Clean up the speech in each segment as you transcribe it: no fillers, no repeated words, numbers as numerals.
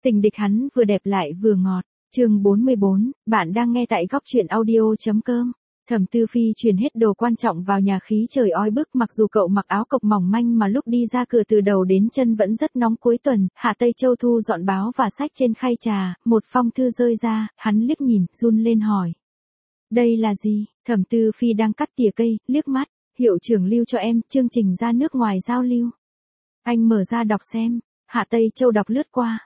Tình địch hắn vừa đẹp lại vừa ngọt. Chương 44, bạn đang nghe tại góc truyện audio.com. Thẩm Tư Phi chuyển hết đồ quan trọng vào nhà, khí trời oi bức, mặc dù cậu mặc áo cộc mỏng manh mà lúc đi ra cửa từ đầu đến chân vẫn rất nóng. Cuối tuần, Hạ Tây Châu thu dọn báo và sách trên khay trà, một phong thư rơi ra, hắn liếc nhìn, run lên hỏi. Đây là gì? Thẩm Tư Phi đang cắt tỉa cây, liếc mắt, hiệu trưởng lưu cho em, chương trình ra nước ngoài giao lưu. Anh mở ra đọc xem. Hạ Tây Châu đọc lướt qua.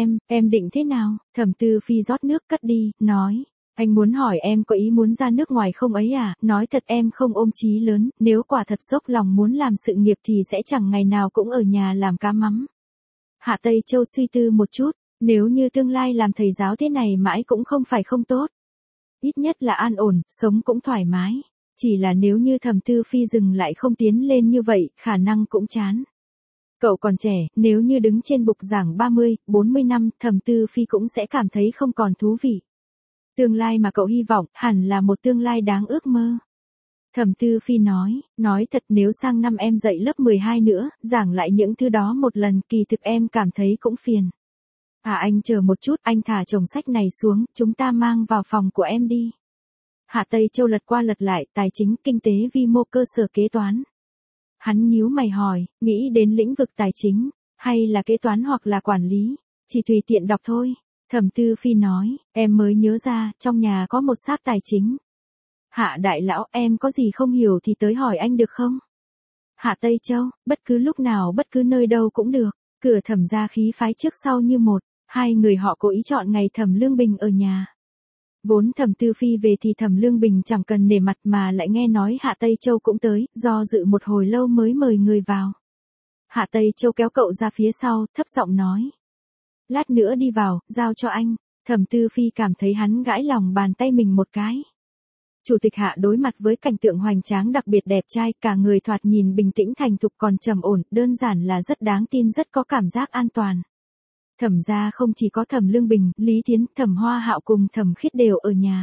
Em định thế nào? Thẩm Tư Phi rót nước cất đi, nói. Anh muốn hỏi em có ý muốn ra nước ngoài không ấy à? Nói thật em không ôm chí lớn, nếu quả thật dốc lòng muốn làm sự nghiệp thì sẽ chẳng ngày nào cũng ở nhà làm cá mắm. Hạ Tây Châu suy tư một chút, nếu như tương lai làm thầy giáo thế này mãi cũng không phải không tốt. Ít nhất là an ổn, sống cũng thoải mái. Chỉ là nếu như Thẩm Tư Phi dừng lại không tiến lên như vậy, khả năng cũng chán. Cậu còn trẻ, nếu như đứng trên bục giảng 30, 40 năm, Thẩm Tư Phi cũng sẽ cảm thấy không còn thú vị. Tương lai mà cậu hy vọng, hẳn là một tương lai đáng ước mơ. Thẩm Tư Phi nói thật nếu sang năm em dạy lớp 12 nữa, giảng lại những thứ đó một lần, kỳ thực em cảm thấy cũng phiền. Anh chờ một chút, anh thả chồng sách này xuống, chúng ta mang vào phòng của em đi. Hạ Tây Châu lật qua lật lại, tài chính, kinh tế vi mô, cơ sở kế toán. Hắn nhíu mày hỏi, nghĩ đến lĩnh vực tài chính, hay là kế toán hoặc là quản lý, chỉ tùy tiện đọc thôi. Thẩm Tư Phi nói, em mới nhớ ra, trong nhà có một sáp tài chính. Hạ đại lão, em có gì không hiểu thì tới hỏi anh được không? Hạ Tây Châu, bất cứ lúc nào bất cứ nơi đâu cũng được. Cửa Thẩm gia khí phái trước sau như một, hai người họ cố ý chọn ngày Thẩm Lương Bình ở nhà. Vốn Thẩm Tư Phi về thì Thẩm Lương Bình chẳng cần nể mặt mà lại nghe nói Hạ Tây Châu cũng tới, do dự một hồi lâu mới mời người vào. Hạ Tây Châu kéo cậu ra phía sau, thấp giọng nói. Lát nữa đi vào, giao cho anh. Thẩm Tư Phi cảm thấy hắn gãi lòng bàn tay mình một cái. Chủ tịch Hạ đối mặt với cảnh tượng hoành tráng đặc biệt đẹp trai, cả người thoạt nhìn bình tĩnh thành thục còn trầm ổn, đơn giản là rất đáng tin, rất có cảm giác an toàn. Thẩm gia không chỉ có Thẩm Lương Bình, Lý Thiến, Thẩm Hoa Hạo cùng Thẩm Khiết đều ở nhà.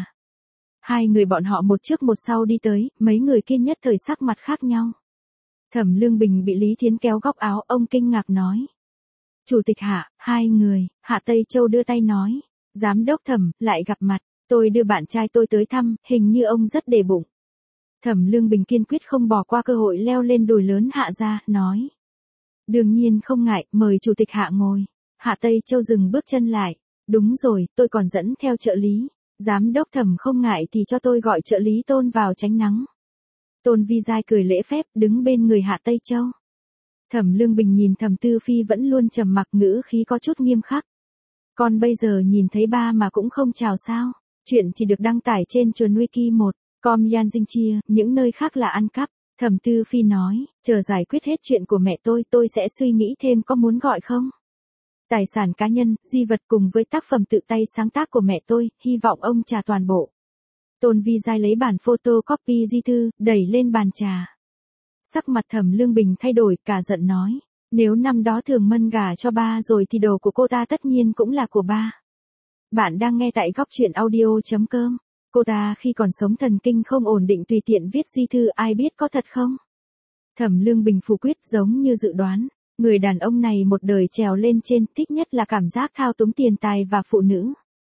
Hai người bọn họ một trước một sau đi tới, mấy người kia nhất thời sắc mặt khác nhau. Thẩm Lương Bình bị Lý Thiến kéo góc áo, ông kinh ngạc nói. Chủ tịch Hạ, hai người. Hạ Tây Châu đưa tay nói. Giám đốc Thẩm, lại gặp mặt, tôi đưa bạn trai tôi tới thăm, hình như ông rất để bụng. Thẩm Lương Bình kiên quyết không bỏ qua cơ hội leo lên đồi lớn Hạ gia, nói. Đương nhiên không ngại, mời chủ tịch Hạ ngồi. Hạ Tây Châu dừng bước chân lại. Đúng rồi, tôi còn dẫn theo trợ lý. Giám đốc Thẩm không ngại thì cho tôi gọi trợ lý Tôn vào tránh nắng. Tôn Vi Giai cười lễ phép, đứng bên người Hạ Tây Châu. Thẩm Lương Bình nhìn Thẩm Tư Phi vẫn luôn trầm mặc, ngữ khí có chút nghiêm khắc. Con bây giờ nhìn thấy ba mà cũng không chào sao? Chuyện chỉ được đăng tải trên Chuồn Wiki 1.com Yan Dinh Chia, những nơi khác là ăn cắp. Thẩm Tư Phi nói, chờ giải quyết hết chuyện của mẹ tôi sẽ suy nghĩ thêm có muốn gọi không? Tài sản cá nhân, di vật cùng với tác phẩm tự tay sáng tác của mẹ tôi, hy vọng ông trả toàn bộ. Tôn Vi Giai lấy bản photocopy di thư, đẩy lên bàn trà. Sắc mặt Thẩm Lương Bình thay đổi, cả giận nói. Nếu năm đó Thường Mân gả cho ba rồi thì đồ của cô ta tất nhiên cũng là của ba. Bạn đang nghe tại góc truyện audio.com. Cô ta khi còn sống thần kinh không ổn định tùy tiện viết di thư, ai biết có thật không? Thẩm Lương Bình phủ quyết giống như dự đoán. Người đàn ông này một đời trèo lên trên, thích nhất là cảm giác thao túng tiền tài và phụ nữ.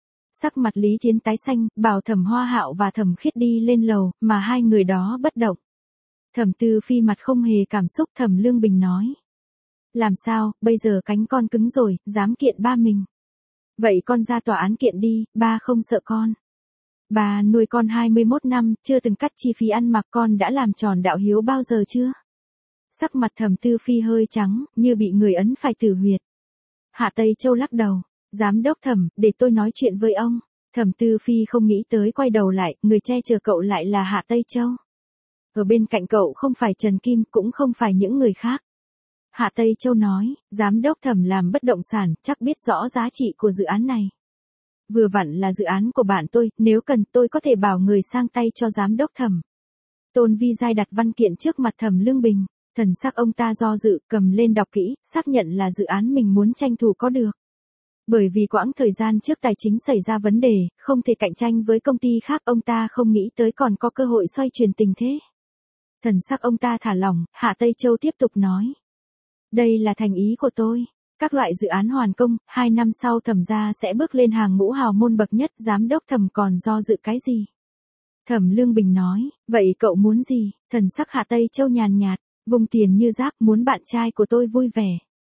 Sắc mặt Lý Thiến tái xanh, bảo Thẩm Hoa Hạo và Thẩm Khiết đi lên lầu, mà hai người đó bất động. Thẩm Tư Phi mặt không hề cảm xúc. Thẩm Lương Bình nói. Làm sao, bây giờ cánh con cứng rồi, dám kiện ba mình. Vậy con ra tòa án kiện đi, ba không sợ con. Ba nuôi con 21 năm, chưa từng cắt chi phí ăn mặc, con đã làm tròn đạo hiếu bao giờ chưa? Sắc mặt Thẩm Tư Phi hơi trắng, như bị người ấn phải tử huyệt. Hạ Tây Châu lắc đầu. Giám đốc Thẩm, để tôi nói chuyện với ông. Thẩm Tư Phi không nghĩ tới, quay đầu lại, người che chở cậu lại là Hạ Tây Châu. Ở bên cạnh cậu không phải Trần Kim, cũng không phải những người khác. Hạ Tây Châu nói, giám đốc Thẩm làm bất động sản, chắc biết rõ giá trị của dự án này. Vừa vặn là dự án của bạn tôi, nếu cần tôi có thể bảo người sang tay cho giám đốc Thẩm. Tôn Vi Giai đặt văn kiện trước mặt Thẩm Lương Bình, thần sắc ông ta do dự, cầm lên đọc kỹ, xác nhận là dự án mình muốn tranh thủ có được. Bởi vì quãng thời gian trước tài chính xảy ra vấn đề, không thể cạnh tranh với công ty khác, ông ta không nghĩ tới còn có cơ hội xoay chuyển tình thế. Thần sắc ông ta thả lỏng, Hạ Tây Châu tiếp tục nói. Đây là thành ý của tôi. các loại dự án hoàn công, 2 năm sau Thẩm gia sẽ bước lên hàng ngũ hào môn bậc nhất, giám đốc Thẩm còn do dự cái gì? Thẩm Lương Bình nói, vậy cậu muốn gì? Thần sắc Hạ Tây Châu nhàn nhạt, vung tiền như rác, muốn bạn trai của tôi vui vẻ.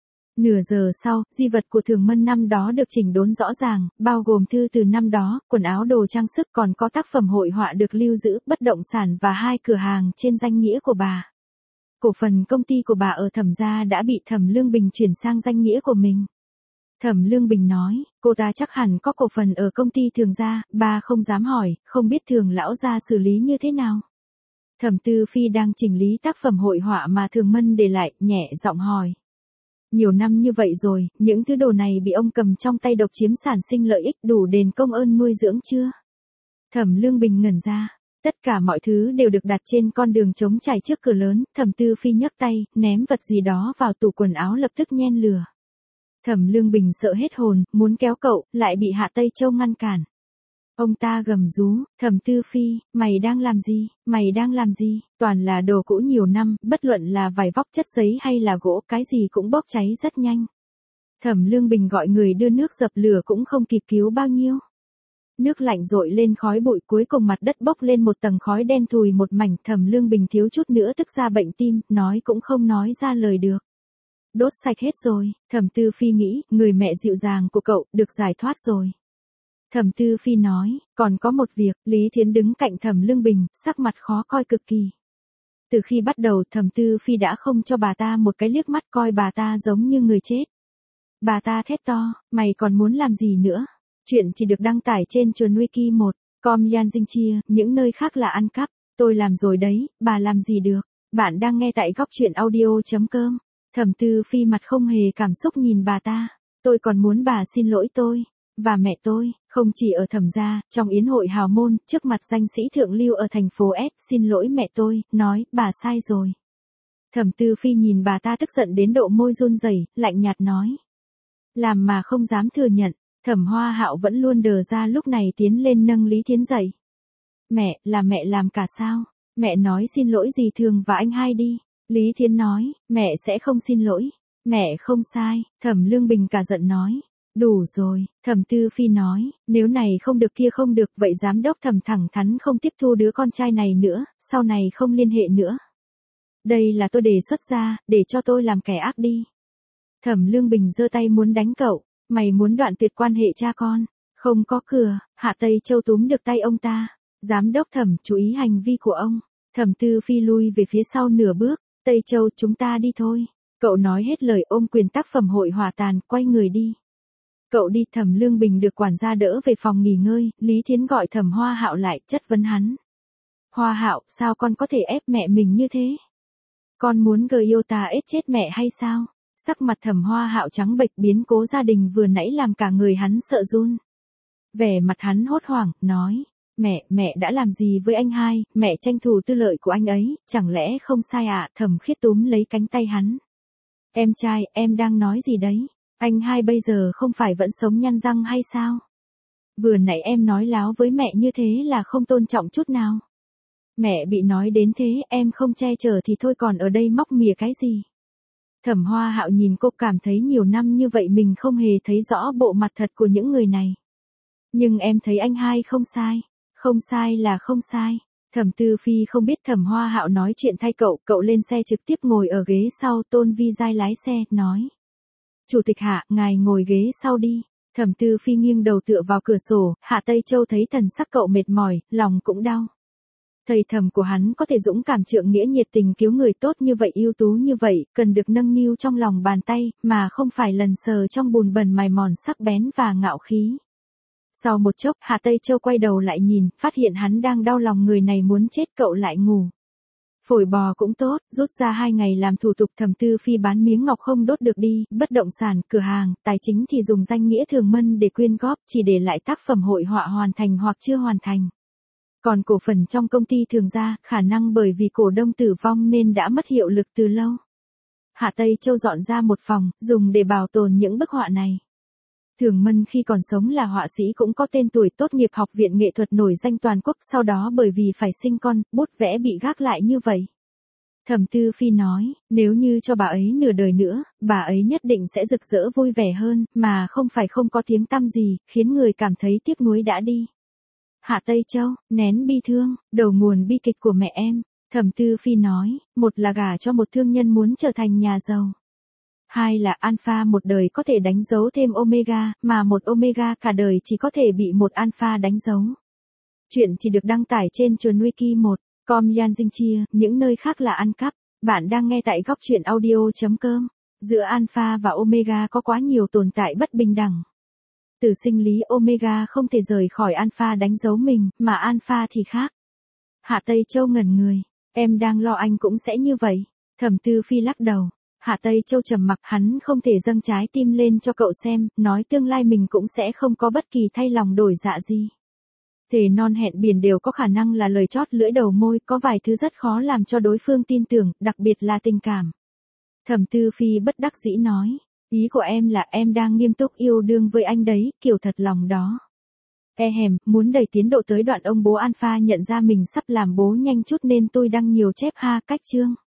Nửa giờ sau, di vật của Thường Mân năm đó được chỉnh đốn rõ ràng, bao gồm thư từ năm đó, quần áo đồ trang sức, còn có tác phẩm hội họa được lưu giữ, bất động sản và 2 cửa hàng trên danh nghĩa của bà. Cổ phần công ty của bà ở Thẩm gia đã bị Thẩm Lương Bình chuyển sang danh nghĩa của mình. Thẩm Lương Bình nói, cô ta chắc hẳn có cổ phần ở công ty Thường gia, bà không dám hỏi, không biết Thường lão gia xử lý như thế nào. Thẩm Tư Phi đang chỉnh lý tác phẩm hội họa mà Thường Mân để lại, nhẹ giọng hỏi. Nhiều năm như vậy rồi, những thứ đồ này bị ông cầm trong tay độc chiếm sản sinh lợi ích, đủ đền công ơn nuôi dưỡng chưa? Thẩm Lương Bình ngẩn ra. Tất cả mọi thứ đều được đặt trên con đường trống trải trước cửa lớn, Thẩm Tư Phi nhấc tay, ném vật gì đó vào tủ quần áo lập tức nhen lửa. Thẩm Lương Bình sợ hết hồn, muốn kéo cậu, lại bị Hạ Tây Châu ngăn cản. Ông ta gầm rú, Thẩm Tư Phi, mày đang làm gì, mày đang làm gì, toàn là đồ cũ nhiều năm, bất luận là vải vóc chất giấy hay là gỗ, cái gì cũng bốc cháy rất nhanh. Thẩm Lương Bình gọi người đưa nước dập lửa cũng không kịp cứu bao nhiêu. Nước lạnh dội lên khói bụi, cuối cùng mặt đất bốc lên một tầng khói đen thùi một mảnh. Thẩm Lương Bình thiếu chút nữa tức ra bệnh tim, nói cũng không nói ra lời được. Đốt sạch hết rồi, Thẩm Tư Phi nghĩ, người mẹ dịu dàng của cậu, được giải thoát rồi. Thẩm Tư Phi nói, còn có một việc. Lý Thiến đứng cạnh Thẩm Lương Bình, sắc mặt khó coi cực kỳ. Từ khi bắt đầu, Thẩm Tư Phi đã không cho bà ta một cái liếc mắt, coi bà ta giống như người chết. Bà ta thét to, mày còn muốn làm gì nữa? Chuyện chỉ được đăng tải trên Chuồn Wiki 1.com Yan Dinh Chia, những nơi khác là ăn cắp. Tôi làm rồi đấy, bà làm gì được? Bạn đang nghe tại góc truyện audio.com. Thẩm Tư Phi mặt không hề cảm xúc nhìn bà ta. Tôi còn muốn bà xin lỗi tôi và mẹ tôi, không chỉ ở Thẩm gia, trong yến hội hào môn, trước mặt danh sĩ thượng lưu ở thành phố S, xin lỗi mẹ tôi, nói, bà sai rồi. Thẩm Tư Phi nhìn bà ta tức giận đến độ môi run rẩy, lạnh nhạt nói. Làm mà không dám thừa nhận. Thẩm Hoa Hạo vẫn luôn đờ ra, lúc này tiến lên nâng Lý Thiến dậy. Mẹ, là mẹ làm cả sao? Mẹ nói xin lỗi dì Thường và anh hai đi. Lý Thiến nói, mẹ sẽ không xin lỗi. Mẹ không sai. Thẩm Lương Bình cả giận nói. Đủ rồi. Thẩm Tư Phi nói, nếu này không được kia không được, vậy giám đốc Thẩm thẳng thắn không tiếp thu đứa con trai này nữa, sau này không liên hệ nữa. Đây là tôi đề xuất ra, để cho tôi làm kẻ ác đi. Thẩm Lương Bình giơ tay muốn đánh cậu. Mày muốn đoạn tuyệt quan hệ cha con? Không có cửa. Hạ Tây Châu túm được tay ông ta. Giám đốc Thẩm, chú ý hành vi của ông. Thẩm Tư Phi lui về phía sau nửa bước. Tây Châu, chúng ta đi thôi. Cậu nói hết lời, ôm quyền tác phẩm hội hỏa tàn, quay người đi. Cậu đi. Thẩm Lương Bình được quản gia đỡ về phòng nghỉ ngơi. Lý Thiến gọi Thẩm Hoa Hạo lại, chất vấn hắn. Hoa Hạo, sao con có thể ép mẹ mình như thế? Con muốn gờ yêu ta ết chết mẹ hay sao? Sắc mặt Thẩm Hoa Hạo trắng bệch, biến cố gia đình vừa nãy làm cả người hắn sợ run. Vẻ mặt hắn hốt hoảng, nói, mẹ đã làm gì với anh hai, mẹ tranh thủ tư lợi của anh ấy, chẳng lẽ không sai à? Thẩm Khiết túm lấy cánh tay hắn. Em trai, em đang nói gì đấy? Anh hai bây giờ không phải vẫn sống nhăn răng hay sao? Vừa nãy em nói láo với mẹ như thế là không tôn trọng chút nào. Mẹ bị nói đến thế, em không che chở thì thôi, còn ở đây móc mỉa cái gì? Thẩm Hoa Hạo nhìn cô, cảm thấy nhiều năm như vậy mình không hề thấy rõ bộ mặt thật của những người này. Nhưng em thấy anh hai không sai. Không sai là không sai. Thẩm Tư Phi không biết Thẩm Hoa Hạo nói chuyện thay cậu lên xe trực tiếp ngồi ở ghế sau, Tôn Vi Giai lái xe, nói. Chủ tịch Hạ, ngài ngồi ghế sau đi. Thẩm Tư Phi nghiêng đầu tựa vào cửa sổ, Hạ Tây Châu thấy thần sắc cậu mệt mỏi, lòng cũng đau. Thầy thầm của hắn có thể dũng cảm trượng nghĩa nhiệt tình cứu người tốt như vậy, ưu tú như vậy, cần được nâng niu trong lòng bàn tay, mà không phải lần sờ trong bùn bẩn mài mòn sắc bén và ngạo khí. Sau một chốc, Hạ Tây Châu quay đầu lại nhìn, phát hiện hắn đang đau lòng người này muốn chết, cậu lại ngủ. Phổi bò cũng tốt, rút ra 2 ngày làm thủ tục. Thẩm Tư Phi bán miếng ngọc không đốt được đi, bất động sản, cửa hàng, tài chính thì dùng danh nghĩa Thường Mân để quyên góp, chỉ để lại tác phẩm hội họa hoàn thành hoặc chưa hoàn thành. Còn cổ phần trong công ty Thường gia, khả năng bởi vì cổ đông tử vong nên đã mất hiệu lực từ lâu. Hạ Tây Châu dọn ra một phòng, dùng để bảo tồn những bức họa này. Thường Mân khi còn sống là họa sĩ, cũng có tên tuổi, tốt nghiệp học viện nghệ thuật nổi danh toàn quốc, sau đó bởi vì phải sinh con, bút vẽ bị gác lại như vậy. Thẩm Tư Phi nói, nếu như cho bà ấy nửa đời nữa, bà ấy nhất định sẽ rực rỡ vui vẻ hơn, mà không phải không có tiếng tăm gì, khiến người cảm thấy tiếc nuối đã đi. Hạ Tây Châu, nén bi thương, đầu nguồn bi kịch của mẹ em. Thẩm Tư Phi nói, một là gả cho một thương nhân muốn trở thành nhà giàu. Hai là Alpha một đời có thể đánh dấu thêm Omega, mà một Omega cả đời chỉ có thể bị một Alpha đánh dấu. Chuyện chỉ được đăng tải trên chuồn wiki 1.com Yan Dinh Chia, những nơi khác là ăn cắp. Bạn đang nghe tại góc truyện audio.com. Giữa Alpha và Omega có quá nhiều tồn tại bất bình đẳng. Từ sinh lý Omega không thể rời khỏi Alpha đánh dấu mình, mà Alpha thì khác. Hạ Tây Châu ngẩn người, em đang lo anh cũng sẽ như vậy. Thẩm Tư Phi lắc đầu. Hạ Tây Châu trầm mặc, hắn không thể dâng trái tim lên cho cậu xem, nói tương lai mình cũng sẽ không có bất kỳ thay lòng đổi dạ gì. Thề non hẹn biển đều có khả năng là lời chót lưỡi đầu môi, có vài thứ rất khó làm cho đối phương tin tưởng, đặc biệt là tình cảm. Thẩm Tư Phi bất đắc dĩ nói, ý của em là em đang nghiêm túc yêu đương với anh đấy, kiểu thật lòng đó. Muốn đẩy tiến độ tới đoạn ông bố Alpha nhận ra mình sắp làm bố nhanh chút nên tôi đăng nhiều chép ha cách chương.